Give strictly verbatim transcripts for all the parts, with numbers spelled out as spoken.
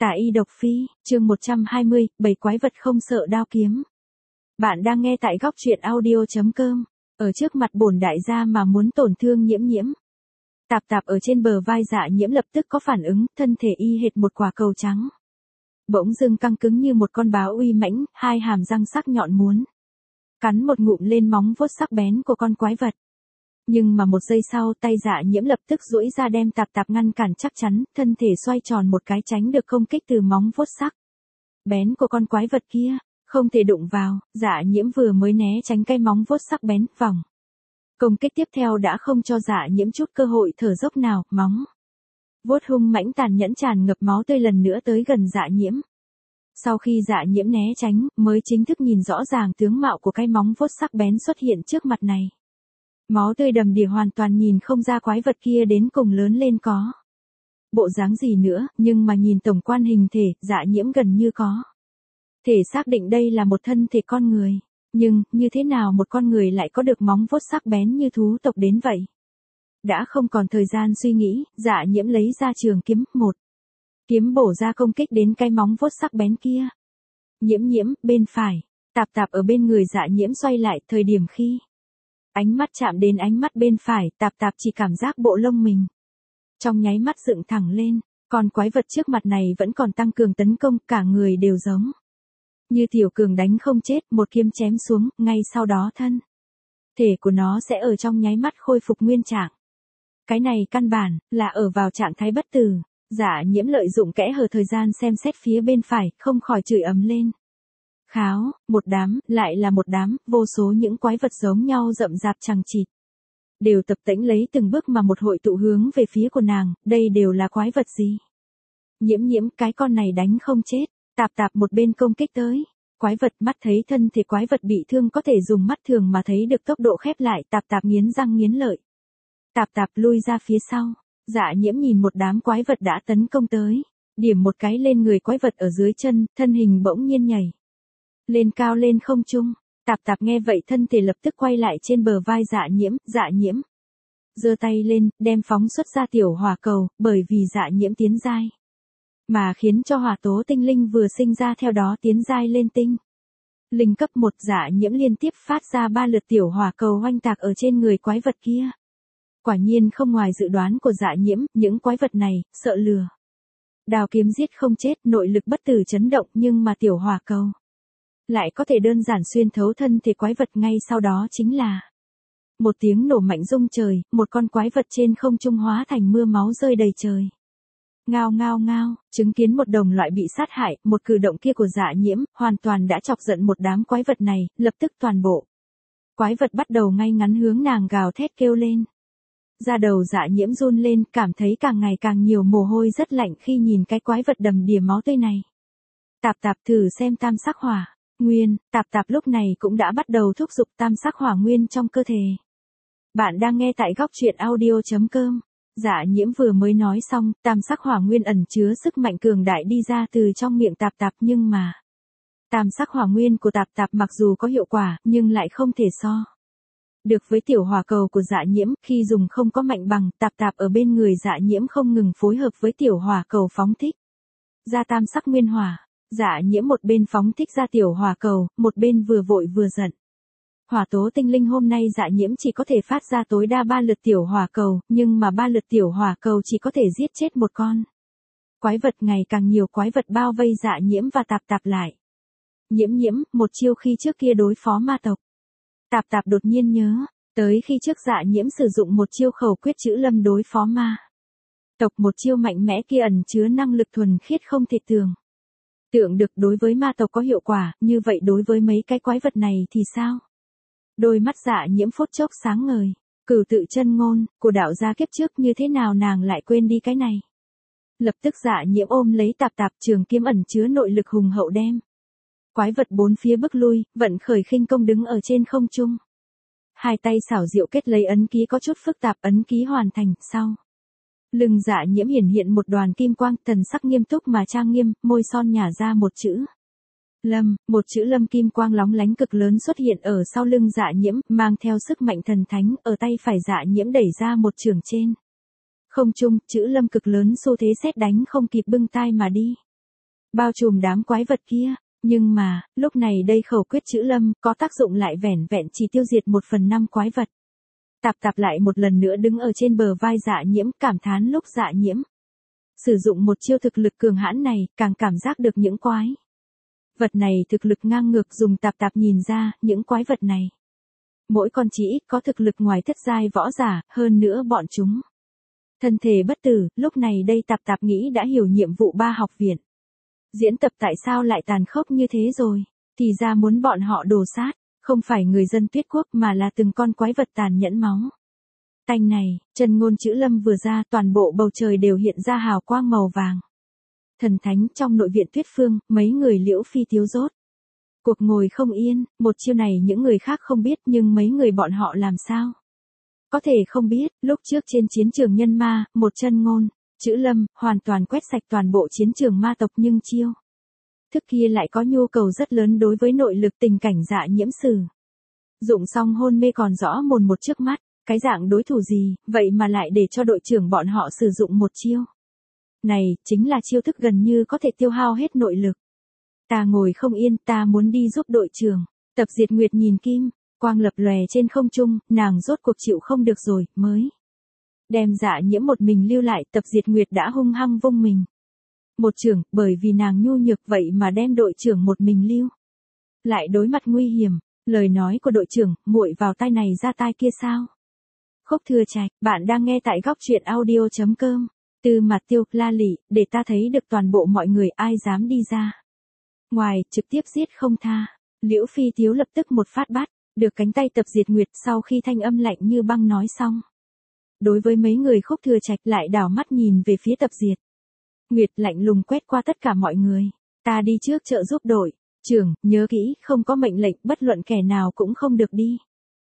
Tả y độc phi, chương một trăm hai mươi, bảy quái vật không sợ đao kiếm. Bạn đang nghe tại góc truyện audio chấm com, ở trước mặt bổn đại gia mà muốn tổn thương Nhiễm Nhiễm. Tạp tạp ở trên bờ vai Dạ Nhiễm lập tức có phản ứng, thân thể y hệt một quả cầu trắng. Bỗng dưng căng cứng như một con báo uy mãnh, hai hàm răng sắc nhọn muốn cắn một ngụm lên móng vuốt sắc bén của con quái vật. Nhưng mà một giây sau tay Dạ Nhiễm lập tức duỗi ra đem tạp tạp ngăn cản chắc chắn, thân thể xoay tròn một cái tránh được công kích từ móng vuốt sắc bén của con quái vật kia, không thể đụng vào. Dạ Nhiễm vừa mới né tránh cái móng vuốt sắc bén, vòng công kích tiếp theo đã không cho Dạ Nhiễm chút cơ hội thở dốc nào, móng vuốt hung mãnh tàn nhẫn tràn ngập máu tươi lần nữa tới gần Dạ Nhiễm. Sau khi Dạ Nhiễm né tránh, mới chính thức nhìn rõ ràng tướng mạo của cái móng vuốt sắc bén xuất hiện trước mặt này. Máu tươi đầm đìa hoàn toàn nhìn không ra quái vật kia đến cùng lớn lên có bộ dáng gì nữa, nhưng mà nhìn tổng quan hình thể, Dạ Nhiễm gần như có thể xác định đây là một thân thể con người. Nhưng, như thế nào một con người lại có được móng vuốt sắc bén như thú tộc đến vậy? Đã không còn thời gian suy nghĩ, Dạ Nhiễm lấy ra trường kiếm, một kiếm bổ ra công kích đến cái móng vuốt sắc bén kia. Nhiễm Nhiễm, bên phải, tạp tạp ở bên người Dạ Nhiễm xoay lại, thời điểm khi ánh mắt chạm đến ánh mắt bên phải, tạp tạp chỉ cảm giác bộ lông mình trong nháy mắt dựng thẳng lên, còn quái vật trước mặt này vẫn còn tăng cường tấn công, cả người đều giống như tiểu cường đánh không chết, một kiếm chém xuống, ngay sau đó thân thể của nó sẽ ở trong nháy mắt khôi phục nguyên trạng. Cái này căn bản là ở vào trạng thái bất tử. Dạ Nhiễm lợi dụng kẽ hở thời gian xem xét phía bên phải, không khỏi chửi ầm lên. Kháo, một đám, lại là một đám, vô số những quái vật giống nhau rậm rạp chằng chịt. Đều tập tễnh lấy từng bước mà một hội tụ hướng về phía của nàng, đây đều là quái vật gì? Nhiễm Nhiễm, cái con này đánh không chết, tạp tạp một bên công kích tới. Quái vật mắt thấy thân thể quái vật bị thương có thể dùng mắt thường mà thấy được tốc độ khép lại, tạp tạp nghiến răng nghiến lợi. Tạp tạp lui ra phía sau. Dạ Nhiễm nhìn một đám quái vật đã tấn công tới, điểm một cái lên người quái vật ở dưới chân, thân hình bỗng nhiên nhảy lên cao lên không trung. Tạp tạp nghe vậy thân thể lập tức quay lại trên bờ vai Dạ Nhiễm. Dạ Nhiễm giơ tay lên, đem phóng xuất ra tiểu hỏa cầu, bởi vì Dạ Nhiễm tiến giai mà khiến cho hỏa tố tinh linh vừa sinh ra theo đó tiến giai lên tinh linh cấp một. Dạ Nhiễm liên tiếp phát ra ba lượt tiểu hỏa cầu oanh tạc ở trên người quái vật kia. Quả nhiên không ngoài dự đoán của Dạ Nhiễm, những quái vật này, sợ lừa đao kiếm giết không chết, nội lực bất tử chấn động, nhưng mà tiểu hỏa cầu lại có thể đơn giản xuyên thấu thân thể quái vật, ngay sau đó chính là một tiếng nổ mạnh rung trời, một con quái vật trên không trung hóa thành mưa máu rơi đầy trời. Ngao ngao ngao, chứng kiến một đồng loại bị sát hại, một cử động kia của Dạ Nhiễm, hoàn toàn đã chọc giận một đám quái vật này, lập tức toàn bộ quái vật bắt đầu ngay ngắn hướng nàng gào thét kêu lên. Da đầu Dạ Nhiễm run lên, cảm thấy càng ngày càng nhiều mồ hôi rất lạnh khi nhìn cái quái vật đầm đìa máu tươi này. Tạp tạp thử xem tam sắc hỏa nguyên, tạp tạp lúc này cũng đã bắt đầu thúc giục tam sắc hỏa nguyên trong cơ thể. Bạn đang nghe tại góc truyện audio chấm com. Dạ Nhiễm vừa mới nói xong, tam sắc hỏa nguyên ẩn chứa sức mạnh cường đại đi ra từ trong miệng tạp tạp, nhưng mà tam sắc hỏa nguyên của tạp tạp mặc dù có hiệu quả, nhưng lại không thể so được với tiểu hỏa cầu của Dạ Nhiễm, khi dùng không có mạnh bằng. Tạp tạp ở bên người Dạ Nhiễm không ngừng phối hợp với tiểu hỏa cầu phóng thích ra tam sắc nguyên hỏa. Dạ Nhiễm một bên phóng thích ra tiểu hỏa cầu, một bên vừa vội vừa giận. Hỏa tố tinh linh hôm nay Dạ Nhiễm chỉ có thể phát ra tối đa ba lượt tiểu hỏa cầu, nhưng mà ba lượt tiểu hỏa cầu chỉ có thể giết chết một con quái vật. Ngày càng nhiều quái vật bao vây Dạ Nhiễm và tạp tạp lại. Nhiễm Nhiễm, một chiêu khi trước kia đối phó ma tộc. Tạp tạp đột nhiên nhớ tới khi trước Dạ Nhiễm sử dụng một chiêu khẩu quyết chữ lâm đối phó ma tộc, một chiêu mạnh mẽ kia ẩn chứa năng lực thuần khiết không thể tưởng tượng được. Đối với ma tộc có hiệu quả, như vậy đối với mấy cái quái vật này thì sao? Đôi mắt Dạ Nhiễm phút chốc sáng ngời. Cửu tự chân ngôn của đạo gia kiếp trước, như thế nào nàng lại quên đi cái này? Lập tức Dạ Nhiễm ôm lấy tạp tạp, trường kiếm ẩn chứa nội lực hùng hậu đem quái vật bốn phía bước lui, vận khởi khinh công đứng ở trên không trung. Hai tay xảo diệu kết lấy ấn ký có chút phức tạp, ấn ký hoàn thành, sau lưng Dạ Nhiễm hiển hiện một đoàn kim quang, thần sắc nghiêm túc mà trang nghiêm, môi son nhả ra một chữ lâm, một chữ lâm kim quang lóng lánh cực lớn xuất hiện ở sau lưng Dạ Nhiễm, mang theo sức mạnh thần thánh. Ở tay phải Dạ Nhiễm đẩy ra một chưởng trên không trung, chữ lâm cực lớn xu thế sét đánh không kịp bưng tai mà đi. bao trùm đám quái vật kia. Nhưng mà, lúc này đây khẩu quyết chữ lâm có tác dụng lại vẻn vẹn chỉ tiêu diệt một phần năm quái vật. Tạp tạp lại một lần nữa đứng ở trên bờ vai Dạ Nhiễm, cảm thán lúc Dạ Nhiễm sử dụng một chiêu thực lực cường hãn này, càng cảm giác được những quái vật này thực lực ngang ngược. Dùng tạp tạp nhìn ra, những quái vật này mỗi con chỉ ít có thực lực ngoài thất giai võ giả, hơn nữa bọn chúng thân thể bất tử. Lúc này đây tạp tạp nghĩ đã hiểu nhiệm vụ ba học viện diễn tập tại sao lại tàn khốc như thế rồi, thì ra muốn bọn họ đồ sát, không phải người dân Tuyết Quốc mà là từng con quái vật tàn nhẫn máu tanh này. Chân ngôn chữ lâm vừa ra, toàn bộ bầu trời đều hiện ra hào quang màu vàng. Thần thánh trong nội viện Tuyết Phương, mấy người Liễu Phi Tiếu rốt cuộc ngồi không yên. Một chiêu này những người khác không biết, nhưng mấy người bọn họ làm sao có thể không biết. Lúc trước trên chiến trường nhân ma, một chân ngôn chữ lâm hoàn toàn quét sạch toàn bộ chiến trường ma tộc, nhưng chiêu thức kia lại có nhu cầu rất lớn đối với nội lực. Tình cảnh Dạ Nhiễm sử dụng xong hôn mê còn rõ mồn một trước mắt, cái dạng đối thủ gì, vậy mà lại để cho đội trưởng bọn họ sử dụng một chiêu này, chính là chiêu thức gần như có thể tiêu hao hết nội lực. Ta ngồi không yên, ta muốn đi giúp đội trưởng. Tập Diệt Nguyệt nhìn kim quang lập lòe trên không trung, nàng rốt cuộc chịu không được rồi, mới đem Dạ Nhiễm một mình lưu lại. Tập Diệt Nguyệt đã hung hăng vung mình một chưởng, bởi vì nàng nhu nhược vậy mà đem đội trưởng một mình lưu lại đối mặt nguy hiểm. Lời nói của đội trưởng, muội vào tai này ra tai kia sao? Khúc Thừa Trạch, bạn đang nghe tại góc truyện audio chấm com. Từ mặt tiêu, la lị, để ta thấy được toàn bộ mọi người, ai dám đi ra ngoài, trực tiếp giết không tha. Liễu Phi Tiếu lập tức một phát bắt được cánh tay Tập Diệt Nguyệt, sau khi thanh âm lạnh như băng nói xong. Đối với mấy người Khúc Thừa Trạch lại đảo mắt nhìn về phía Tập Diệt Nguyệt, lạnh lùng quét qua tất cả mọi người. Ta đi trước trợ giúp đội trưởng, nhớ kỹ, không có mệnh lệnh, bất luận kẻ nào cũng không được đi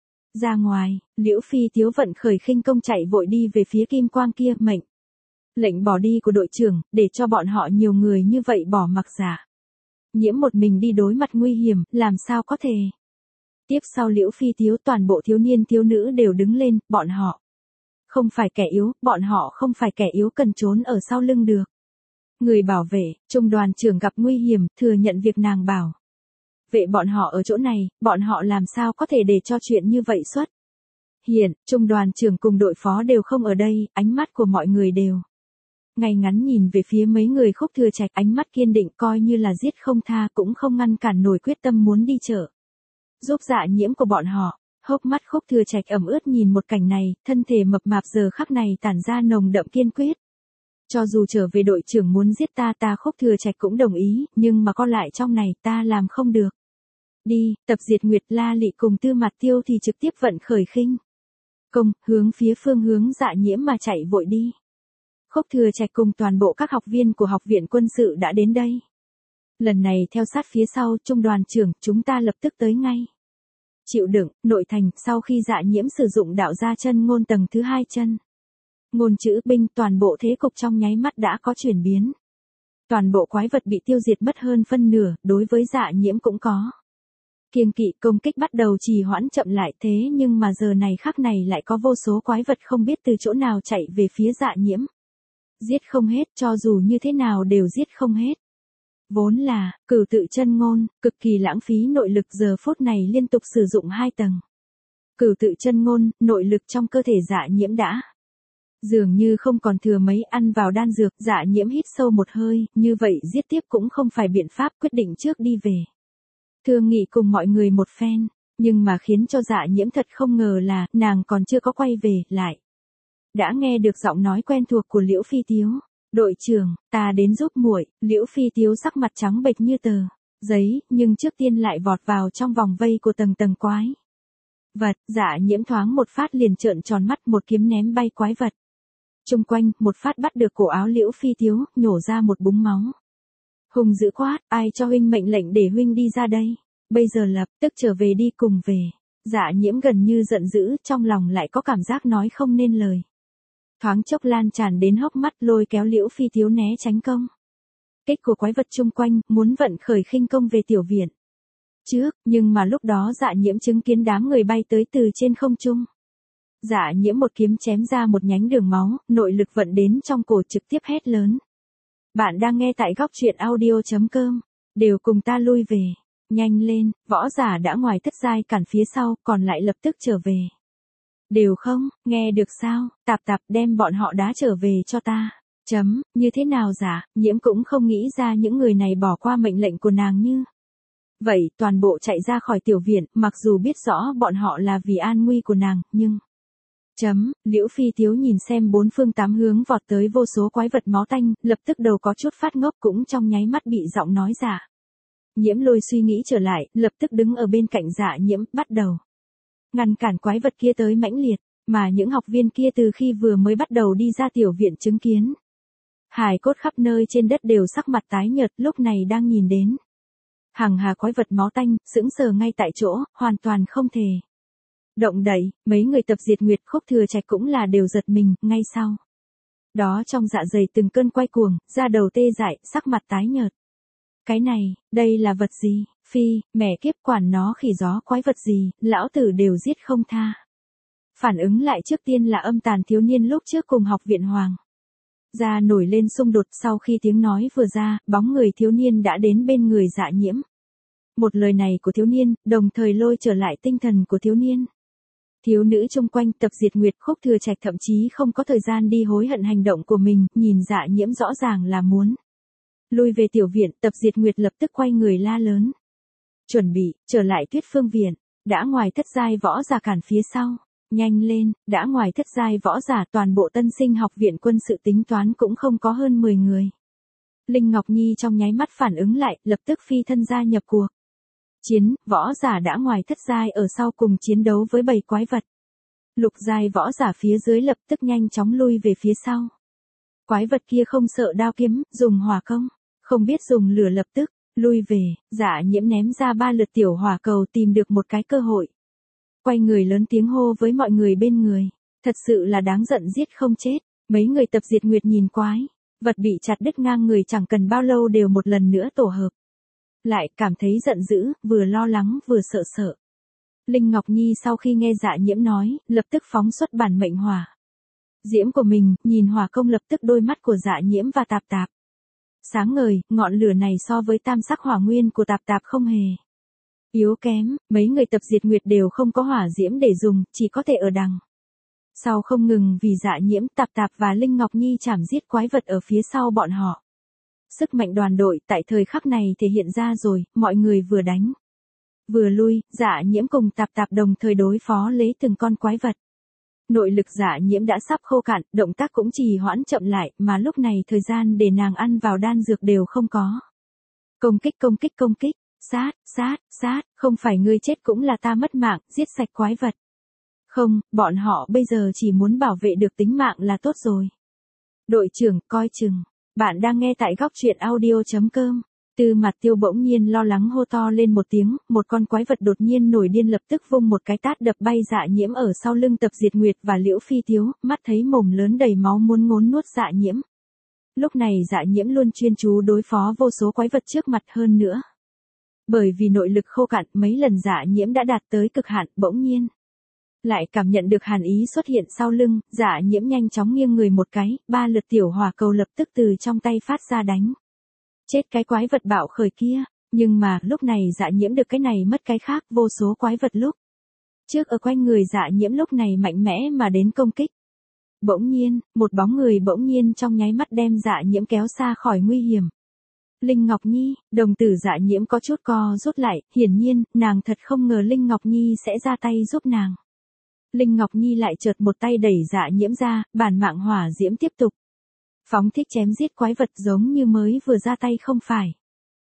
ra ngoài. Liễu Phi Tiếu vận khởi khinh công chạy vội đi về phía kim quang kia. Mệnh lệnh bỏ đi của đội trưởng, để cho bọn họ nhiều người như vậy bỏ mặc Dạ Nhiễm một mình đi đối mặt nguy hiểm, làm sao có thể. Tiếp sau Liễu Phi Tiếu, toàn bộ thiếu niên thiếu nữ đều đứng lên. Bọn họ không phải kẻ yếu, bọn họ không phải kẻ yếu cần trốn ở sau lưng được người bảo vệ. Trung đoàn trưởng gặp nguy hiểm, thừa nhận việc nàng bảo vệ bọn họ ở chỗ này, bọn họ làm sao có thể để cho chuyện như vậy xuất hiện. Trung đoàn trưởng cùng đội phó đều không ở đây, ánh mắt của mọi người đều ngay ngắn nhìn về phía mấy người Khúc Thừa Trạch, ánh mắt kiên định, coi như là giết không tha cũng không ngăn cản nổi quyết tâm muốn đi chợ giúp Dạ Nhiễm của bọn họ. Hốc mắt Khúc Thừa Trạch ẩm ướt nhìn một cảnh này, thân thể mập mạp giờ khắc này tản ra nồng đậm kiên quyết. Cho dù trở về đội trưởng muốn giết ta, ta Khúc Thừa Trạch cũng đồng ý, nhưng mà con lại trong này ta làm không được. Đi. Tập Diệt Nguyệt, La Lị cùng Tư Mạt Tiêu thì trực tiếp vận khởi khinh công, hướng phía phương hướng Dạ Nhiễm mà chạy vội đi. Khúc Thừa Trạch cùng toàn bộ các học viên của học viện quân sự đã đến đây. Lần này theo sát phía sau. Trung đoàn trưởng, chúng ta lập tức tới ngay. Chịu đựng. Nội thành, sau khi Dạ Nhiễm sử dụng đạo gia chân ngôn tầng thứ hai chân ngôn chữ binh, toàn bộ thế cục trong nháy mắt đã có chuyển biến. Toàn bộ quái vật bị tiêu diệt mất hơn phân nửa, đối với Dạ Nhiễm cũng có kiêng kỵ, công kích bắt đầu trì hoãn chậm lại. Thế nhưng mà giờ này khắc này lại có vô số quái vật không biết từ chỗ nào chạy về phía Dạ Nhiễm. Giết không hết, cho dù như thế nào đều giết không hết. Vốn là cửu tự chân ngôn, cực kỳ lãng phí nội lực, giờ phút này liên tục sử dụng hai tầng cửu tự chân ngôn, nội lực trong cơ thể Dạ Nhiễm đã dường như không còn thừa mấy. Ăn vào đan dược, Dạ Nhiễm hít sâu một hơi, như vậy giết tiếp cũng không phải biện pháp, quyết định trước đi về thương nghị cùng mọi người một phen. Nhưng mà khiến cho Dạ Nhiễm thật không ngờ là, nàng còn chưa có quay về, lại đã nghe được giọng nói quen thuộc của Liễu Phi Tiếu. Đội trưởng, ta đến giúp muội. Liễu Phi Tiếu sắc mặt trắng bệch như tờ giấy, nhưng trước tiên lại vọt vào trong vòng vây của tầng tầng quái vật. Dạ Nhiễm thoáng một phát liền trợn tròn mắt, một kiếm ném bay quái vật chung quanh, một phát bắt được cổ áo Liễu Phi Tiếu, nhổ ra một búng máu. Hùng dữ quát, ai cho huynh mệnh lệnh để huynh đi ra đây? Bây giờ lập tức trở về đi, cùng về. Dạ Nhiễm gần như giận dữ, trong lòng lại có cảm giác nói không nên lời. Thoáng chốc lan tràn đến hốc mắt, lôi kéo Liễu Phi Tiếu né tránh công kích của quái vật chung quanh, muốn vận khởi khinh công về tiểu viện trước, nhưng mà lúc đó Dạ Nhiễm chứng kiến đám người bay tới từ trên không trung. Dạ Nhiễm một kiếm chém ra một nhánh đường máu, nội lực vận đến trong cổ, trực tiếp hét lớn. Bạn đang nghe tại góc truyện audio.com. Đều cùng ta lui về. Nhanh lên, võ giả đã ngoài thất giai cản phía sau, còn lại lập tức trở về. Đều không, nghe được sao, tạp tạp đem bọn họ đá trở về cho ta. Chấm, như thế nào giả, Nhiễm cũng không nghĩ ra những người này bỏ qua mệnh lệnh của nàng như. Vậy, toàn bộ chạy ra khỏi tiểu viện, mặc dù biết rõ bọn họ là vì an nguy của nàng, nhưng... Chấm, Liễu Phi Tiếu nhìn xem bốn phương tám hướng vọt tới vô số quái vật máu tanh, lập tức đầu có chút phát ngốc cũng trong nháy mắt bị giọng nói giả. Nhiễm Lôi suy nghĩ trở lại, lập tức đứng ở bên cạnh Dạ Nhiễm, bắt đầu ngăn cản quái vật kia tới mãnh liệt, mà những học viên kia từ khi vừa mới bắt đầu đi ra tiểu viện chứng kiến. Hài cốt khắp nơi trên đất đều sắc mặt tái nhợt, lúc này đang nhìn đến. Hàng hà quái vật máu tanh, sững sờ ngay tại chỗ, hoàn toàn không thể động đậy, mấy người tập diệt nguyệt Khúc Thừa Trạch cũng là đều giật mình, ngay sau. Đó trong dạ dày từng cơn quay cuồng, da đầu tê dại, sắc mặt tái nhợt. Cái này, đây là vật gì? Phi, mẹ kiếp quản nó khỉ gió quái vật gì, lão tử đều giết không tha. Phản ứng lại trước tiên là âm tàn thiếu niên lúc trước cùng học viện Hoàng. Ra nổi lên xung đột sau khi tiếng nói vừa ra, bóng người thiếu niên đã đến bên người Dạ Nhiễm. Một lời này của thiếu niên, đồng thời lôi trở lại tinh thần của thiếu niên. Thiếu nữ chung quanh tập diệt nguyệt Khúc Thừa Trạch thậm chí không có thời gian đi hối hận hành động của mình, nhìn Dạ Nhiễm rõ ràng là muốn lui về tiểu viện, tập diệt nguyệt lập tức quay người la lớn. Chuẩn bị, trở lại Tuyết Phương viện, đã ngoài thất giai võ giả cản phía sau, nhanh lên, đã ngoài thất giai võ giả toàn bộ tân sinh học viện quân sự tính toán cũng không có hơn mười người. Linh Ngọc Nhi trong nháy mắt phản ứng lại, lập tức phi thân gia nhập cuộc. Chiến, võ giả đã ngoài thất giai ở sau cùng chiến đấu với bầy quái vật. Lục giai võ giả phía dưới lập tức nhanh chóng lui về phía sau. Quái vật kia không sợ đao kiếm, dùng hỏa công, không biết dùng lửa lập tức, lui về, Dạ Nhiễm ném ra ba lượt tiểu hỏa cầu tìm được một cái cơ hội. Quay người lớn tiếng hô với mọi người bên người, thật sự là đáng giận giết không chết, mấy người tập diệt nguyệt nhìn quái, vật bị chặt đứt ngang người chẳng cần bao lâu đều một lần nữa tổ hợp. Lại cảm thấy giận dữ, vừa lo lắng vừa sợ sợ. Linh Ngọc Nhi sau khi nghe Dạ Nhiễm nói, lập tức phóng xuất bản mệnh hỏa diễm của mình, nhìn hỏa công lập tức đôi mắt của Dạ Nhiễm và Tạp Tạp sáng ngời, ngọn lửa này so với tam sắc hỏa nguyên của Tạp Tạp không hề yếu kém, mấy người tập diệt nguyệt đều không có hỏa diễm để dùng, chỉ có thể ở đằng sau không ngừng vì Dạ Nhiễm, Tạp Tạp và Linh Ngọc Nhi chảm giết quái vật ở phía sau bọn họ. Sức mạnh đoàn đội tại thời khắc này thể hiện ra rồi, mọi người vừa đánh vừa lui, Dạ Nhiễm cùng Tạp Tạp đồng thời đối phó lấy từng con quái vật. Nội lực Dạ Nhiễm đã sắp khô cạn, động tác cũng trì hoãn chậm lại, mà lúc này thời gian để nàng ăn vào đan dược đều không có. Công kích công kích công kích, sát, sát, sát, không phải ngươi chết cũng là ta mất mạng, giết sạch quái vật. Không, bọn họ bây giờ chỉ muốn bảo vệ được tính mạng là tốt rồi. Đội trưởng, coi chừng. Bạn đang nghe tại góc truyện audio.com. Từ Mặt Tiêu bỗng nhiên lo lắng hô to lên một tiếng, một con quái vật đột nhiên nổi điên lập tức vung một cái tát đập bay Dạ Nhiễm ở sau lưng tập diệt nguyệt và Liễu Phi Tiếu, mắt thấy mồm lớn đầy máu muốn ngốn nuốt Dạ Nhiễm. Lúc này Dạ Nhiễm luôn chuyên chú đối phó vô số quái vật trước mặt hơn nữa. Bởi vì nội lực khô cạn mấy lần Dạ Nhiễm đã đạt tới cực hạn, bỗng nhiên lại cảm nhận được hàn ý xuất hiện sau lưng, Dạ Nhiễm nhanh chóng nghiêng người một cái, ba lượt tiểu hỏa cầu lập tức từ trong tay phát ra đánh chết cái quái vật bạo khởi kia, nhưng mà lúc này Dạ Nhiễm được cái này mất cái khác, vô số quái vật lúc trước ở quanh người Dạ Nhiễm lúc này mạnh mẽ mà đến công kích. Bỗng nhiên, một bóng người bỗng nhiên trong nháy mắt đem Dạ Nhiễm kéo xa khỏi nguy hiểm. Linh Ngọc Nhi, đồng tử Dạ Nhiễm có chút co rút lại, hiển nhiên, nàng thật không ngờ Linh Ngọc Nhi sẽ ra tay giúp nàng. Linh Ngọc Nhi lại chợt một tay đẩy Dạ Nhiễm ra, bản mạng hỏa diễm tiếp tục phóng thích chém giết quái vật giống như mới vừa ra tay không phải.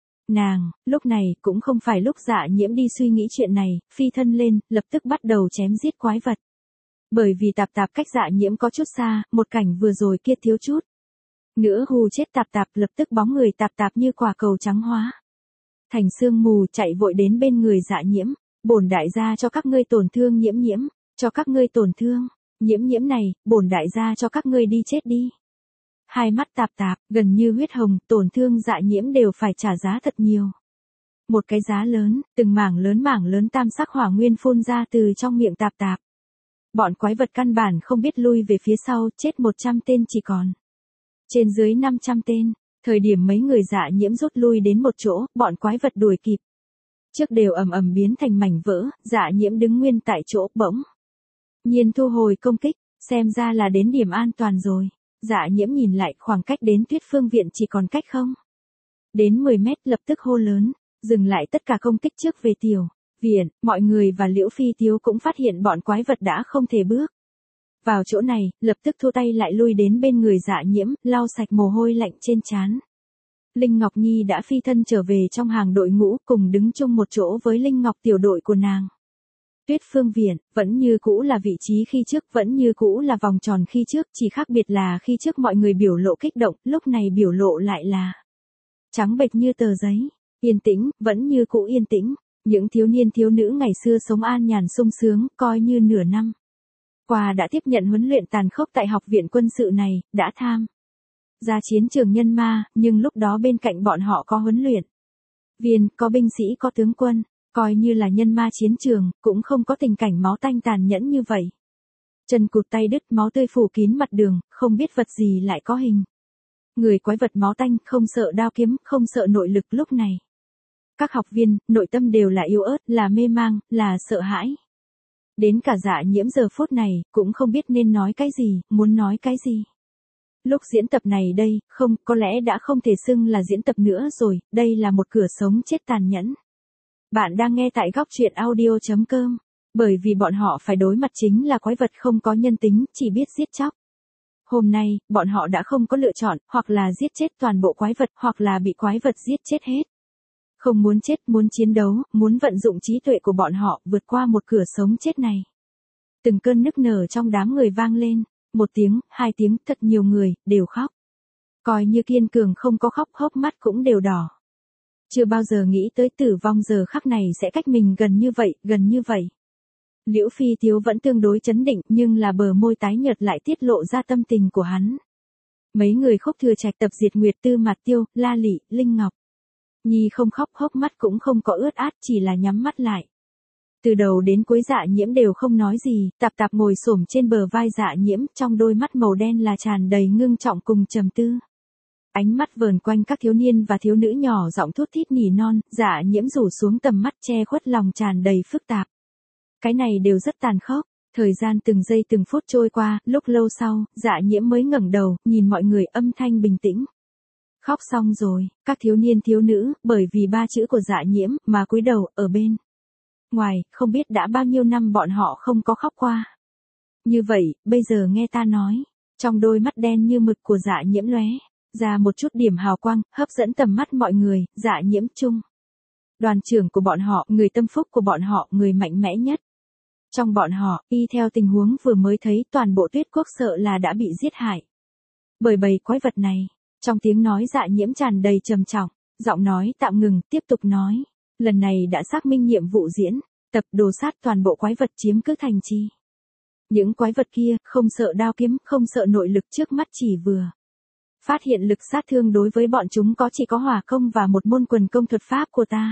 Nàng, lúc này, cũng không phải lúc Dạ Nhiễm đi suy nghĩ chuyện này, phi thân lên, lập tức bắt đầu chém giết quái vật. Bởi vì Tạp Tạp cách Dạ Nhiễm có chút xa, một cảnh vừa rồi kia thiếu chút nữa hù chết Tạp Tạp, lập tức bóng người Tạp Tạp như quả cầu trắng hóa thành sương mù, chạy vội đến bên người Dạ Nhiễm, bổn đại gia cho các ngươi tổn thương Nhiễm Nhiễm, cho các ngươi tổn thương, Nhiễm Nhiễm này, bổn đại gia cho các ngươi đi chết đi. Hai mắt Tạp Tạp, gần như huyết hồng, tổn thương Dạ Nhiễm đều phải trả giá thật nhiều. Một cái giá lớn, từng mảng lớn mảng lớn tam sắc hỏa nguyên phun ra từ trong miệng Tạp Tạp. Bọn quái vật căn bản không biết lui về phía sau, chết một trăm tên chỉ còn trên dưới năm trăm tên. Thời điểm mấy người Dạ Nhiễm rút lui đến một chỗ, bọn quái vật đuổi kịp. Trước đều ầm ầm biến thành mảnh vỡ, Dạ Nhiễm đứng nguyên tại chỗ, bỗng nhiên thu hồi công kích, xem ra là đến điểm an toàn rồi. Dạ Nhiễm nhìn lại, khoảng cách đến Tuyết Phương Viện chỉ còn cách không đến mười mét, lập tức hô lớn, dừng lại tất cả công kích trước về Tiểu Viện. Mọi người và Liễu Phi Tiếu cũng phát hiện bọn quái vật đã không thể bước vào chỗ này, lập tức thu tay lại lui đến bên người Dạ Nhiễm, lau sạch mồ hôi lạnh trên trán. Linh Ngọc Nhi đã phi thân trở về trong hàng đội ngũ, cùng đứng chung một chỗ với Linh Ngọc tiểu đội của nàng. Tuyết Phương Viện, vẫn như cũ là vị trí khi trước, vẫn như cũ là vòng tròn khi trước, chỉ khác biệt là khi trước mọi người biểu lộ kích động, lúc này biểu lộ lại là trắng bệch như tờ giấy, yên tĩnh, vẫn như cũ yên tĩnh. Những thiếu niên thiếu nữ ngày xưa sống an nhàn sung sướng, coi như nửa năm qua đã tiếp nhận huấn luyện tàn khốc tại học viện quân sự này, đã tham ra chiến trường nhân ma, nhưng lúc đó bên cạnh bọn họ có huấn luyện viên, có binh sĩ, có tướng quân, coi như là nhân ma chiến trường, cũng không có tình cảnh máu tanh tàn nhẫn như vậy. Chân cụt tay đứt, máu tươi phủ kín mặt đường, không biết vật gì lại có hình người quái vật máu tanh, không sợ đao kiếm, không sợ nội lực. Lúc này các học viên, nội tâm đều là yếu ớt, là mê mang, là sợ hãi. Đến cả Dạ Nhiễm giờ phút này, cũng không biết nên nói cái gì, muốn nói cái gì. Lúc diễn tập này đây, không, có lẽ đã không thể xưng là diễn tập nữa rồi, đây là một cửa sống chết tàn nhẫn. Bạn đang nghe tại góc truyện audio chấm com, bởi vì bọn họ phải đối mặt chính là quái vật không có nhân tính, chỉ biết giết chóc. Hôm nay, bọn họ đã không có lựa chọn, hoặc là giết chết toàn bộ quái vật, hoặc là bị quái vật giết chết hết. Không muốn chết, muốn chiến đấu, muốn vận dụng trí tuệ của bọn họ, vượt qua một cửa sống chết này. Từng cơn nức nở trong đám người vang lên, một tiếng, hai tiếng, thật nhiều người, đều khóc. Coi như kiên cường không có khóc, hốc mắt cũng đều đỏ. Chưa bao giờ nghĩ tới tử vong giờ khắc này sẽ cách mình gần như vậy, gần như vậy. Liễu Phi Tiếu vẫn tương đối chấn định, nhưng là bờ môi tái nhợt lại tiết lộ ra tâm tình của hắn. Mấy người Khúc Thừa Trạch, Tập Diệt Nguyệt, Tư Mạt Tiêu, La Lị, Linh Ngọc Nhi không khóc, hốc mắt cũng không có ướt át, chỉ là nhắm mắt lại. Từ đầu đến cuối Dạ Nhiễm đều không nói gì, Tạp Tạp ngồi xổm trên bờ vai Dạ Nhiễm, trong đôi mắt màu đen là tràn đầy ngưng trọng cùng trầm tư. Ánh mắt vờn quanh các thiếu niên và thiếu nữ nhỏ giọng thút thít nỉ non, Dạ Nhiễm rủ xuống tầm mắt che khuất lòng tràn đầy phức tạp. Cái này đều rất tàn khốc. Thời gian từng giây từng phút trôi qua, lúc lâu sau, Dạ Nhiễm mới ngẩng đầu, nhìn mọi người, âm thanh bình tĩnh. Khóc xong rồi, các thiếu niên thiếu nữ, bởi vì ba chữ của Dạ Nhiễm, mà cúi đầu, ở bên ngoài, không biết đã bao nhiêu năm bọn họ không có khóc qua. Như vậy, bây giờ nghe ta nói, trong đôi mắt đen như mực của Dạ Nhiễm lóe ra một chút điểm hào quang, hấp dẫn tầm mắt mọi người. Dạ Nhiễm chung đoàn trưởng của bọn họ, người tâm phúc của bọn họ, người mạnh mẽ nhất trong bọn họ, y theo tình huống vừa mới thấy, toàn bộ Tuyết Quốc sợ là đã bị giết hại bởi bầy quái vật này. Trong tiếng nói Dạ Nhiễm tràn đầy trầm trọng, giọng nói tạm ngừng, tiếp tục nói, lần này đã xác minh nhiệm vụ diễn tập đồ sát toàn bộ quái vật chiếm cứ thành trì. Những quái vật kia, không sợ đao kiếm, không sợ nội lực, trước mắt chỉ vừa phát hiện lực sát thương đối với bọn chúng có chỉ có hỏa công và một môn quần công thuật pháp của ta.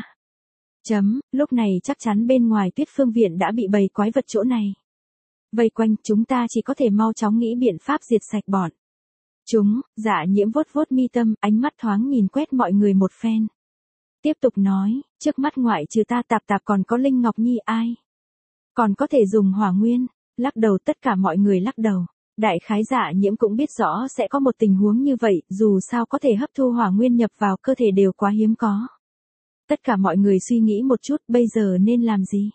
Chấm, lúc này chắc chắn bên ngoài Tuyết Phương Viện đã bị bầy quái vật chỗ này vây quanh, chúng ta chỉ có thể mau chóng nghĩ biện pháp diệt sạch bọn chúng. Dạ Nhiễm vuốt vuốt mi tâm, ánh mắt thoáng nhìn quét mọi người một phen. Tiếp tục nói, trước mắt ngoại trừ ta, Tạp Tạp, còn có Linh Ngọc Nhi, ai còn có thể dùng hỏa nguyên? Lắc đầu, tất cả mọi người lắc đầu. Đại khái Dạ Nhiễm cũng biết rõ sẽ có một tình huống như vậy, dù sao có thể hấp thu hỏa nguyên nhập vào cơ thể đều quá hiếm có. Tất cả mọi người suy nghĩ một chút, bây giờ nên làm gì?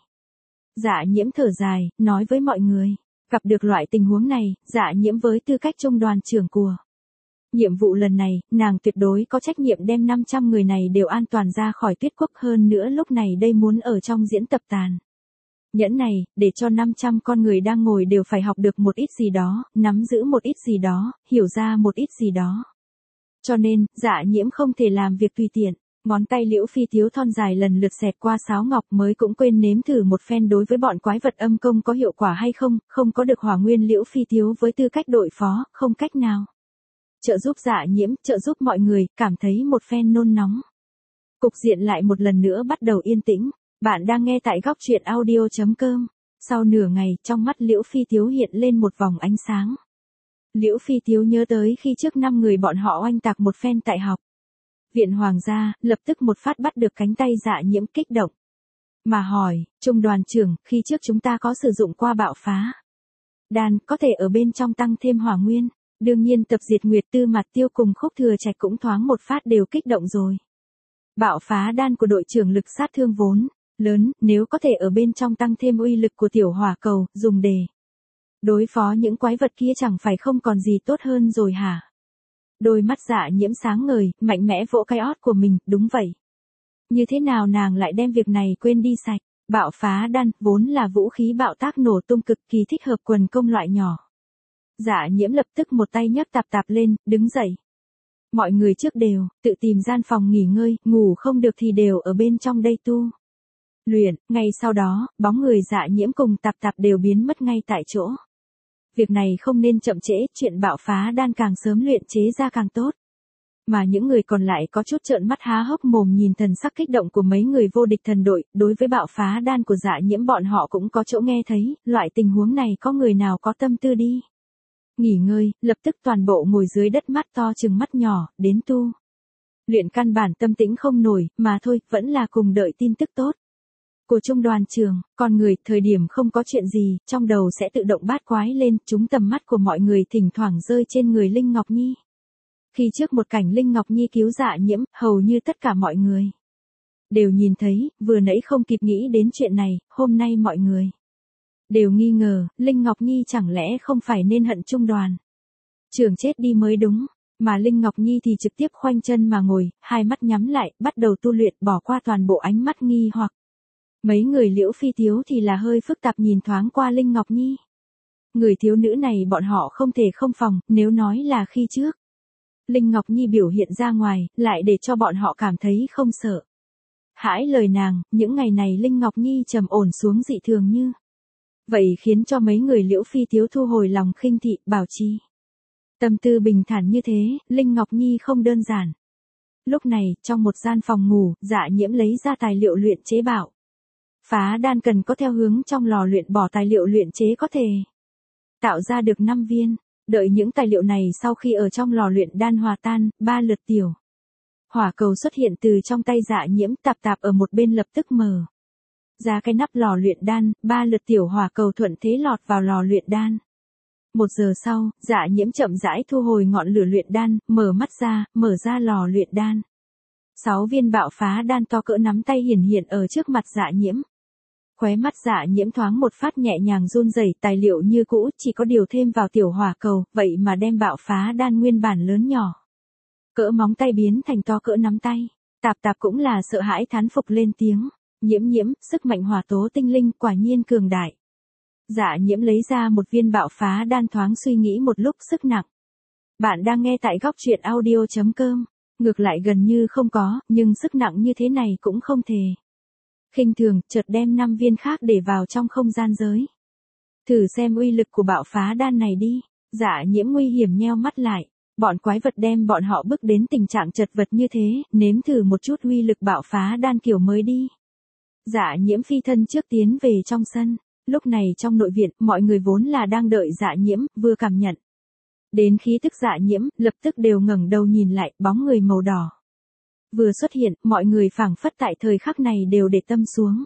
Dạ Nhiễm thở dài, nói với mọi người, gặp được loại tình huống này, Dạ Nhiễm với tư cách trung đoàn trưởng của nhiệm vụ lần này, nàng tuyệt đối có trách nhiệm đem năm trăm người này đều an toàn ra khỏi Tuyết Quốc. Hơn nữa lúc này đây muốn ở trong diễn tập tàn nhẫn này, để cho năm trăm con người đang ngồi đều phải học được một ít gì đó, nắm giữ một ít gì đó, hiểu ra một ít gì đó. Cho nên, Dạ Nhiễm không thể làm việc tùy tiện. Ngón tay Liễu Phi Tiếu thon dài lần lượt xẹt qua sáo ngọc, mới cũng quên nếm thử một phen đối với bọn quái vật âm công có hiệu quả hay không, không có được hỏa nguyên. Liễu Phi Tiếu với tư cách đội phó, không cách nào trợ giúp Dạ Nhiễm, trợ giúp mọi người, cảm thấy một phen nôn nóng. Cục diện lại một lần nữa bắt đầu yên tĩnh. Bạn đang nghe tại góc truyện audio chấm com. Sau nửa ngày, trong mắt Liễu Phi Tiếu hiện lên một vòng ánh sáng. Liễu Phi Tiếu nhớ tới khi trước năm người bọn họ oanh tạc một phen tại học Viện Hoàng gia, lập tức một phát bắt được cánh tay Dạ Nhiễm kích động. Mà hỏi, Trung đoàn trưởng, khi trước chúng ta có sử dụng qua bạo phá đan, có thể ở bên trong tăng thêm hỏa nguyên. Đương nhiên Tập Diệt Nguyệt Tư Mặt Tiêu cùng Khúc Thừa Trạch cũng thoáng một phát đều kích động rồi. Bạo phá đan của đội trưởng lực sát thương vốn lớn, nếu có thể ở bên trong tăng thêm uy lực của tiểu hỏa cầu, dùng để đối phó những quái vật kia chẳng phải không còn gì tốt hơn rồi hả? Đôi mắt Dạ Nhiễm sáng ngời, mạnh mẽ vỗ cái ót của mình, đúng vậy. Như thế nào nàng lại đem việc này quên đi sạch? Bạo phá đan, vốn là vũ khí bạo tác nổ tung cực kỳ thích hợp quần công loại nhỏ. Dạ Nhiễm lập tức một tay nhấc Tạp Tạp lên, đứng dậy. Mọi người trước đều, tự tìm gian phòng nghỉ ngơi, ngủ không được thì đều ở bên trong đây tu luyện. Ngay sau đó, bóng người Dạ Nhiễm cùng Tạp Tạp đều biến mất ngay tại chỗ. Việc này không nên chậm trễ, chuyện bạo phá đan càng sớm luyện chế ra càng tốt. Mà những người còn lại có chút trợn mắt há hốc mồm nhìn thần sắc kích động của mấy người vô địch thần đội, đối với bạo phá đan của Dạ Nhiễm bọn họ cũng có chỗ nghe thấy, loại tình huống này có người nào có tâm tư đi nghỉ ngơi, lập tức toàn bộ ngồi dưới đất mắt to chừng mắt nhỏ, đến tu luyện căn bản tâm tĩnh không nổi, mà thôi, vẫn là cùng đợi tin tức tốt của Trung đoàn trưởng. Con người, thời điểm không có chuyện gì, trong đầu sẽ tự động bát quái lên, chúng tầm mắt của mọi người thỉnh thoảng rơi trên người Linh Ngọc Nhi. Khi trước một cảnh Linh Ngọc Nhi cứu Dạ Nhiễm, hầu như tất cả mọi người đều nhìn thấy, vừa nãy không kịp nghĩ đến chuyện này, hôm nay mọi người đều nghi ngờ, Linh Ngọc Nhi chẳng lẽ không phải nên hận Trung đoàn trưởng chết đi mới đúng, mà Linh Ngọc Nhi thì trực tiếp khoanh chân mà ngồi, hai mắt nhắm lại, bắt đầu tu luyện, bỏ qua toàn bộ ánh mắt nghi hoặc. Mấy người Liễu Phi Tiếu thì là hơi phức tạp nhìn thoáng qua Linh Ngọc Nhi. Người thiếu nữ này bọn họ không thể không phòng, nếu nói là khi trước Linh Ngọc Nhi biểu hiện ra ngoài, lại để cho bọn họ cảm thấy không sợ hãi lời nàng, những ngày này Linh Ngọc Nhi trầm ổn xuống dị thường như vậy khiến cho mấy người Liễu Phi Tiếu thu hồi lòng khinh thị, bảo trì tâm tư bình thản như thế, Linh Ngọc Nhi không đơn giản. Lúc này, trong một gian phòng ngủ, Dạ Nhiễm lấy ra tài liệu luyện chế bạo phá đan, cần có theo hướng trong lò luyện bỏ tài liệu luyện chế có thể tạo ra được năm viên. Đợi những tài liệu này sau khi ở trong lò luyện đan hòa tan, ba lượt tiểu hỏa cầu xuất hiện từ trong tay Dạ Nhiễm, Tạp Tạp ở một bên lập tức mở ra cái nắp lò luyện đan, ba lượt tiểu hỏa cầu thuận thế lọt vào lò luyện đan. Một giờ sau, Dạ Nhiễm chậm rãi thu hồi ngọn lửa luyện đan, mở mắt ra, mở ra lò luyện đan. Sáu viên bạo phá đan to cỡ nắm tay hiển hiện ở trước mặt Dạ Nhiễm. Khóe mắt Dạ Nhiễm thoáng một phát nhẹ nhàng run rẩy, tài liệu như cũ, chỉ có điều thêm vào tiểu hỏa cầu, vậy mà đem bạo phá đan nguyên bản lớn nhỏ cỡ móng tay biến thành to cỡ nắm tay. Tạp Tạp cũng là sợ hãi thán phục lên tiếng. Nhiễm Nhiễm, sức mạnh hỏa tố tinh linh quả nhiên cường đại. Dạ Nhiễm lấy ra một viên bạo phá đan, thoáng suy nghĩ một lúc, sức nặng. Bạn đang nghe tại góc truyện audio chấm com. Ngược lại gần như không có, nhưng sức nặng như thế này cũng không thể khinh thường, chợt đem năm viên khác để vào trong không gian giới. Thử xem uy lực của bạo phá đan này đi. Dạ Nhiễm nguy hiểm nheo mắt lại. Bọn quái vật đem bọn họ bước đến tình trạng chật vật như thế, nếm thử một chút uy lực bạo phá đan kiểu mới đi. Dạ Nhiễm phi thân trước tiến về trong sân. Lúc này trong nội viện, mọi người vốn là đang đợi Dạ Nhiễm, vừa cảm nhận đến khí tức Dạ Nhiễm, lập tức đều ngẩng đầu nhìn lại, bóng người màu đỏ vừa xuất hiện, mọi người phảng phất tại thời khắc này đều để tâm xuống.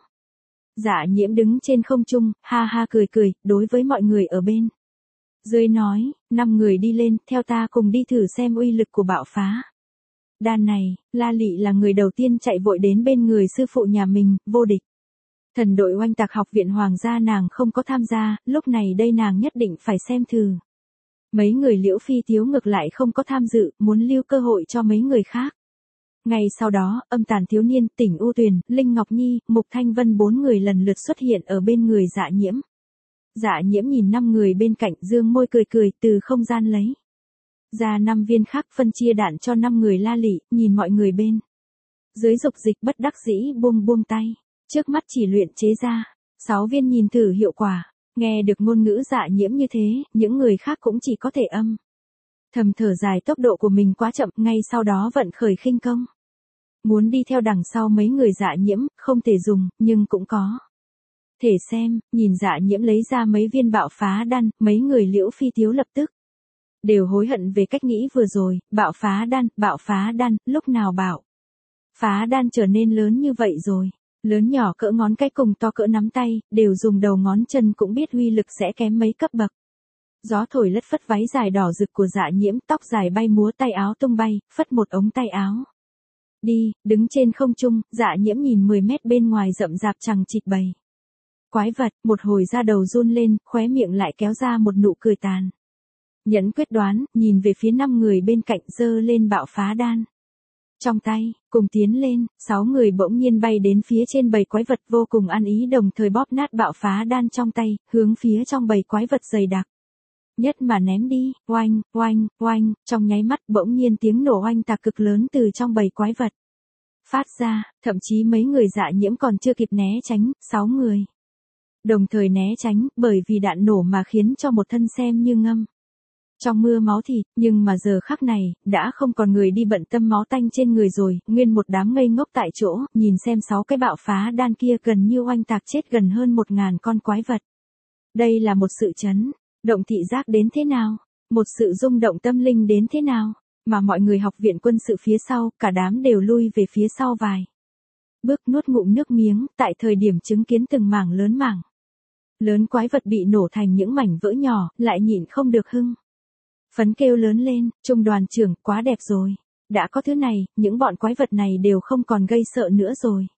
Dạ Nhiễm đứng trên không trung, ha ha cười cười, đối với mọi người ở bên dưới nói, năm người đi lên, theo ta cùng đi thử xem uy lực của bạo phá đan này. La Lị là người đầu tiên chạy vội đến bên người sư phụ nhà mình, vô địch thần đội oanh tạc học viện Hoàng gia nàng không có tham gia, lúc này đây nàng nhất định phải xem thử. Mấy người Liễu Phi Tiếu ngược lại không có tham dự, muốn lưu cơ hội cho mấy người khác. Ngay sau đó, Âm Tàn thiếu niên, Tỉnh U Tuyền, Linh Ngọc Nhi, Mục Thanh Vân bốn người lần lượt xuất hiện ở bên người Dạ Nhiễm. Dạ Nhiễm nhìn năm người bên cạnh, dương môi cười cười, từ không gian lấy ra năm viên khác, phân chia đạn cho năm người. La Lị nhìn mọi người bên dưới dục dịch bất đắc dĩ buông buông tay. Trước mắt chỉ luyện chế ra sáu viên, nhìn thử hiệu quả. Nghe được ngôn ngữ Dạ Nhiễm như thế, những người khác cũng chỉ có thể âm thầm thở dài, tốc độ của mình quá chậm, ngay sau đó vận khởi khinh công. Muốn đi theo đằng sau mấy người Dạ Nhiễm, không thể dùng, nhưng cũng có thể xem. Nhìn Dạ Nhiễm lấy ra mấy viên bạo phá đan, mấy người Liễu Phi Tiếu lập tức đều hối hận về cách nghĩ vừa rồi, bạo phá đan, bạo phá đan, lúc nào bạo. Phá đan trở nên lớn như vậy rồi, lớn nhỏ cỡ ngón cái cùng to cỡ nắm tay, đều dùng đầu ngón chân cũng biết uy lực sẽ kém mấy cấp bậc. Gió thổi lất phất váy dài đỏ rực của Dạ Nhiễm, tóc dài bay múa, tay áo tung bay, phất một ống tay áo. Đi, đứng trên không trung, Dạ Nhiễm nhìn mười mét bên ngoài rậm rạp chằng chịt bầy quái vật, một hồi da đầu run lên, khóe miệng lại kéo ra một nụ cười tàn. Nhẫn quyết đoán, nhìn về phía năm người bên cạnh, giơ lên bạo phá đan. Trong tay, cùng tiến lên, sáu người bỗng nhiên bay đến phía trên bầy quái vật vô cùng ăn ý, đồng thời bóp nát bạo phá đan trong tay, hướng phía trong bầy quái vật dày đặc. Nhất mà ném đi, oanh, oanh, oanh, trong nháy mắt bỗng nhiên tiếng nổ oanh tạc cực lớn từ trong bầy quái vật phát ra, thậm chí mấy người Dạ Nhiễm còn chưa kịp né tránh, sáu người đồng thời né tránh, bởi vì đạn nổ mà khiến cho một thân xem như ngâm trong mưa máu thịt, nhưng mà giờ khắc này, đã không còn người đi bận tâm máu tanh trên người rồi, nguyên một đám ngây ngốc tại chỗ, nhìn xem sáu cái bạo phá đan kia gần như oanh tạc chết gần hơn một ngàn con quái vật. Đây là một sự chấn động thị giác đến thế nào, một sự rung động tâm linh đến thế nào, mà mọi người học viện quân sự phía sau, cả đám đều lui về phía sau vài bước, nuốt ngụm nước miếng, tại thời điểm chứng kiến từng mảng lớn mảng lớn quái vật bị nổ thành những mảnh vỡ nhỏ, lại nhịn không được hưng phấn kêu lớn lên, Trung đoàn trưởng, quá đẹp rồi. Đã có thứ này, những bọn quái vật này đều không còn gây sợ nữa rồi.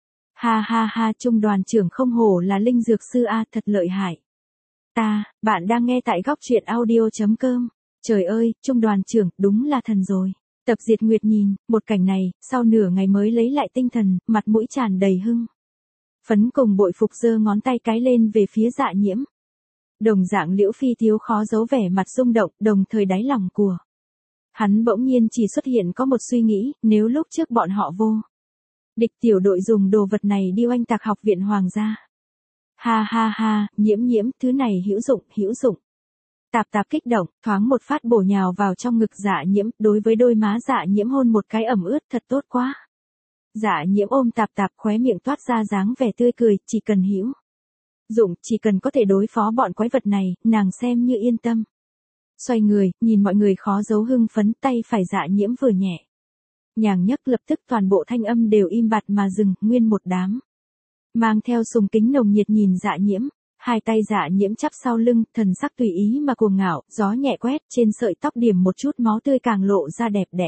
Ha ha ha, Trung đoàn trưởng không hổ là linh dược sư a, thật lợi hại. Ta, bạn đang nghe tại góc truyện audio chấm com. Trời ơi, Trung đoàn trưởng, đúng là thần rồi. Tập Diệt Nguyệt nhìn, một cảnh này, sau nửa ngày mới lấy lại tinh thần, mặt mũi tràn đầy hưng phấn cùng bội phục, giơ ngón tay cái lên về phía Dạ Nhiễm. Đồng dạng Liễu Phi Thiếu khó giấu vẻ mặt rung động, đồng thời đáy lòng của hắn bỗng nhiên chỉ xuất hiện có một suy nghĩ, nếu lúc trước bọn họ vô địch tiểu đội dùng đồ vật này đi oanh tạc học viện hoàng gia. Ha ha ha, Nhiễm Nhiễm, thứ này hữu dụng, hữu dụng. Tạp Tạp kích động, thoáng một phát bổ nhào vào trong ngực Dạ Nhiễm, đối với đôi má Dạ Nhiễm hôn một cái ẩm ướt, thật tốt quá. Dạ Nhiễm ôm Tạp Tạp, khóe miệng toát ra dáng vẻ tươi cười, chỉ cần hữu dụng, chỉ cần có thể đối phó bọn quái vật này, nàng xem như yên tâm. Xoay người, nhìn mọi người khó giấu hưng phấn, tay phải Dạ Nhiễm vừa nhẹ nhàng nhấc, lập tức toàn bộ thanh âm đều im bặt mà dừng, nguyên một đám mang theo sùng kính nồng nhiệt nhìn Dạ Nhiễm, hai tay Dạ Nhiễm chắp sau lưng, thần sắc tùy ý mà cuồng ngạo, gió nhẹ quét, trên sợi tóc điểm một chút máu tươi càng lộ ra đẹp đẽ.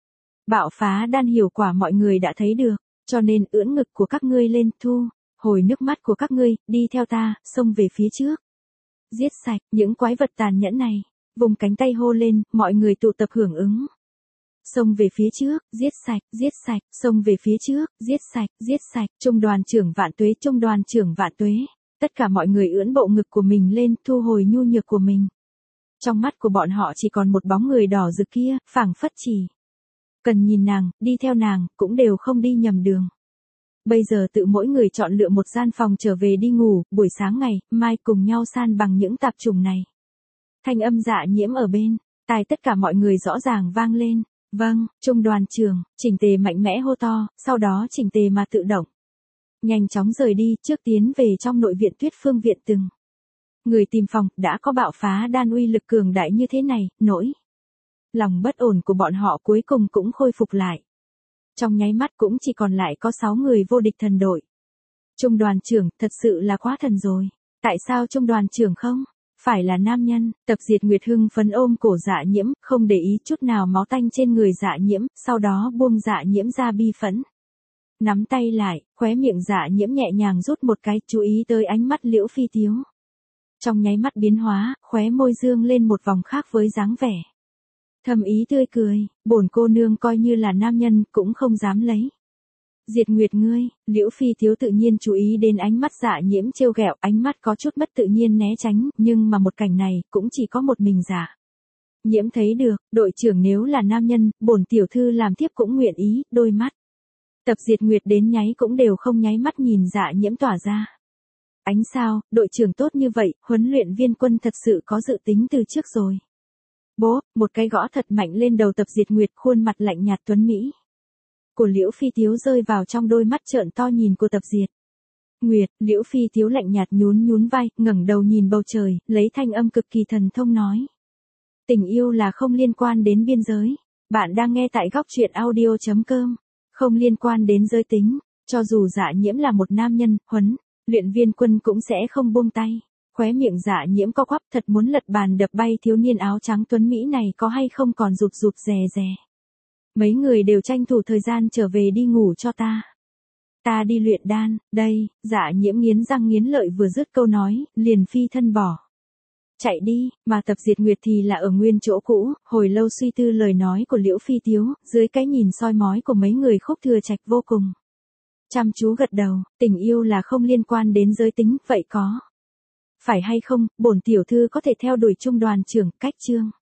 Bạo phá đan hiệu quả mọi người đã thấy được, cho nên ưỡn ngực của các ngươi lên, thu hồi nước mắt của các ngươi, đi theo ta, xông về phía trước. Giết sạch những quái vật tàn nhẫn này, vùng cánh tay hô lên, mọi người tụ tập hưởng ứng. Xông về phía trước, giết sạch, giết sạch, xông về phía trước, giết sạch, giết sạch, Trung đoàn trưởng vạn tuế, Trung đoàn trưởng vạn tuế. Tất cả mọi người ưỡn bộ ngực của mình lên, thu hồi nhu nhược của mình. Trong mắt của bọn họ chỉ còn một bóng người đỏ rực kia, phảng phất chỉ cần nhìn nàng, đi theo nàng, cũng đều không đi nhầm đường. Bây giờ tự mỗi người chọn lựa một gian phòng trở về đi ngủ, buổi sáng ngày mai cùng nhau san bằng những tạp trùng này. Thanh âm Dạ Nhiễm ở bên tai tất cả mọi người rõ ràng vang lên. Vâng, Trung đoàn trưởng, chỉnh tề mạnh mẽ hô to, sau đó chỉnh tề mà tự động nhanh chóng rời đi, trước tiến về trong nội viện Tuyết Phương viện từng người tìm phòng, đã có bạo phá đan uy lực cường đại như thế này, nỗi lòng bất ổn của bọn họ cuối cùng cũng khôi phục lại. Trong nháy mắt cũng chỉ còn lại có sáu người vô địch thần đội. Trung đoàn trưởng, thật sự là quá thần rồi. Tại sao Trung đoàn trưởng không phải là nam nhân? Tập Diệt Nguyệt hưng phấn ôm cổ Dạ Nhiễm, không để ý chút nào máu tanh trên người Dạ Nhiễm, sau đó buông Dạ Nhiễm ra bi phẫn. Nắm tay lại, khóe miệng Dạ Nhiễm nhẹ nhàng rút một cái, chú ý tới ánh mắt Liễu Phi Tiếu. Trong nháy mắt biến hóa, khóe môi dương lên một vòng khác với dáng vẻ thầm ý tươi cười, bổn cô nương coi như là nam nhân, cũng không dám lấy. Diệt Nguyệt ngươi, Liễu Phi Thiếu tự nhiên chú ý đến ánh mắt Dạ Nhiễm trêu ghẹo, ánh mắt có chút mất tự nhiên né tránh, nhưng mà một cảnh này, cũng chỉ có một mình Dạ Nhiễm thấy được, đội trưởng nếu là nam nhân, bổn tiểu thư làm thiếp cũng nguyện ý, đôi mắt Tập Diệt Nguyệt đến nháy cũng đều không nháy mắt nhìn Dạ Nhiễm tỏa ra ánh sao, đội trưởng tốt như vậy, huấn luyện viên Quân thật sự có dự tính từ trước rồi. Bố, một cái gõ thật mạnh lên đầu Tập Diệt Nguyệt, khuôn mặt lạnh nhạt tuấn mỹ của Liễu Phi Tiếu rơi vào trong đôi mắt trợn to nhìn của Tập Diệt Nguyệt. Liễu Phi Tiếu lạnh nhạt nhún nhún vai, ngẩng đầu nhìn bầu trời, lấy thanh âm cực kỳ thần thông nói. Tình yêu là không liên quan đến biên giới. Bạn đang nghe tại góc truyện audio chấm com. Không liên quan đến giới tính, cho dù Dạ Nhiễm là một nam nhân, huấn, luyện viên quân cũng sẽ không buông tay. Khóe miệng Dạ Nhiễm co quắp, thật muốn lật bàn đập bay thiếu niên áo trắng tuấn Mỹ này có hay không còn rụt rụt rè rè. Mấy người đều tranh thủ thời gian trở về đi ngủ cho ta. Ta đi luyện đan, đây, Dạ Nhiễm nghiến răng nghiến lợi vừa dứt câu nói, liền phi thân bỏ. Chạy đi, mà Tập Diệt Nguyệt thì là ở nguyên chỗ cũ, hồi lâu suy tư lời nói của Liễu Phi Tiếu, dưới cái nhìn soi mói của mấy người Khúc Thừa Trạch vô cùng. Chăm chú gật đầu, tình yêu là không liên quan đến giới tính, vậy có phải hay không, bổn tiểu thư có thể theo đuổi Trung đoàn trưởng, cách chương.